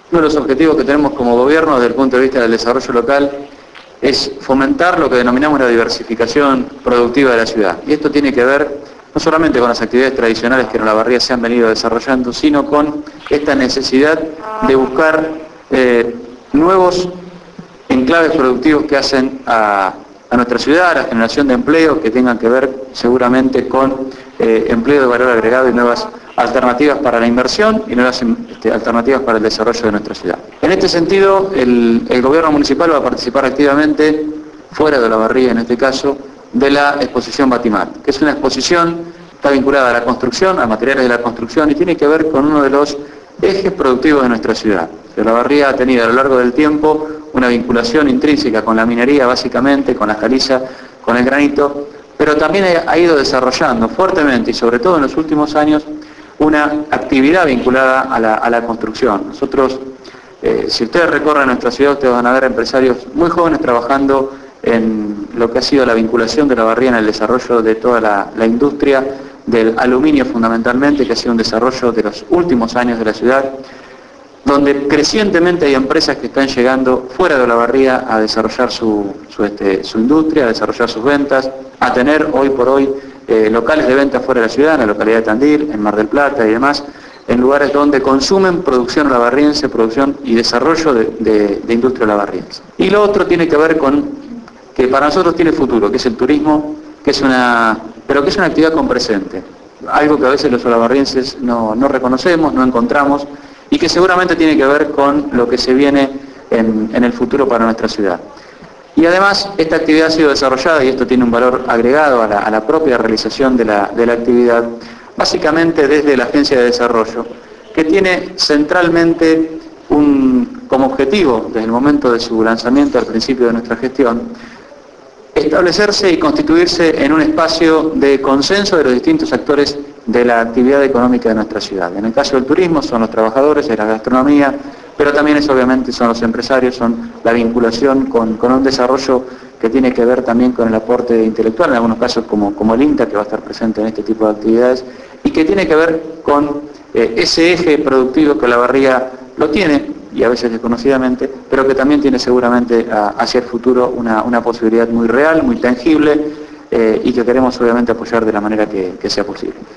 Uno de los objetivos que tenemos como gobierno desde el punto de vista del desarrollo local es fomentar lo que denominamos la diversificación productiva de la ciudad. Y esto tiene que ver no solamente con las actividades tradicionales que en Olavarría se han venido desarrollando, sino con esta necesidad de buscar nuevos enclaves productivos que hacen a nuestra ciudad, a la generación de empleo, que tengan que ver seguramente con empleo de valor agregado y nuevas alternativas para la inversión y nuevas alternativas para el desarrollo de nuestra ciudad. En este sentido, el gobierno municipal va a participar activamente, fuera de Olavarría en este caso, de la exposición Batimart, que es una exposición que está vinculada a la construcción, a materiales de la construcción y tiene que ver con uno de los ejes productivos de nuestra ciudad. Olavarría ha tenido a lo largo del tiempo una vinculación intrínseca con la minería, básicamente, con la caliza, con el granito, pero también ha ido desarrollando fuertemente y sobre todo en los últimos años una actividad vinculada a la construcción. Nosotros, si ustedes recorren nuestra ciudad, ustedes van a ver empresarios muy jóvenes trabajando en lo que ha sido la vinculación de Olavarría en el desarrollo de toda la industria del aluminio fundamentalmente, que ha sido un desarrollo de los últimos años de la ciudad, donde crecientemente hay empresas que están llegando fuera de Olavarría a desarrollar su industria, a desarrollar sus ventas, a tener hoy por hoy locales de venta fuera de la ciudad, en la localidad de Tandil, en Mar del Plata y demás, en lugares donde consumen producción olavarriense, producción y desarrollo de industria olavarriense. Y lo otro tiene que ver con que para nosotros tiene futuro, que es el turismo, pero que es una actividad con presente, algo que a veces los olavarrienses no reconocemos, no encontramos, y que seguramente tiene que ver con lo que se viene en el futuro para nuestra ciudad. Y además, esta actividad ha sido desarrollada, y esto tiene un valor agregado a la propia realización de la actividad, básicamente desde la Agencia de Desarrollo, que tiene centralmente como objetivo, desde el momento de su lanzamiento al principio de nuestra gestión, establecerse y constituirse en un espacio de consenso de los distintos actores de la actividad económica de nuestra ciudad. En el caso del turismo son los trabajadores, es la gastronomía, pero también obviamente son los empresarios, son la vinculación con un desarrollo que tiene que ver también con el aporte intelectual, en algunos casos como el INTA, que va a estar presente en este tipo de actividades, y que tiene que ver con ese eje productivo que Olavarría lo tiene, y a veces desconocidamente, pero que también tiene seguramente hacia el futuro una posibilidad muy real, muy tangible, y que queremos obviamente apoyar de la manera que sea posible.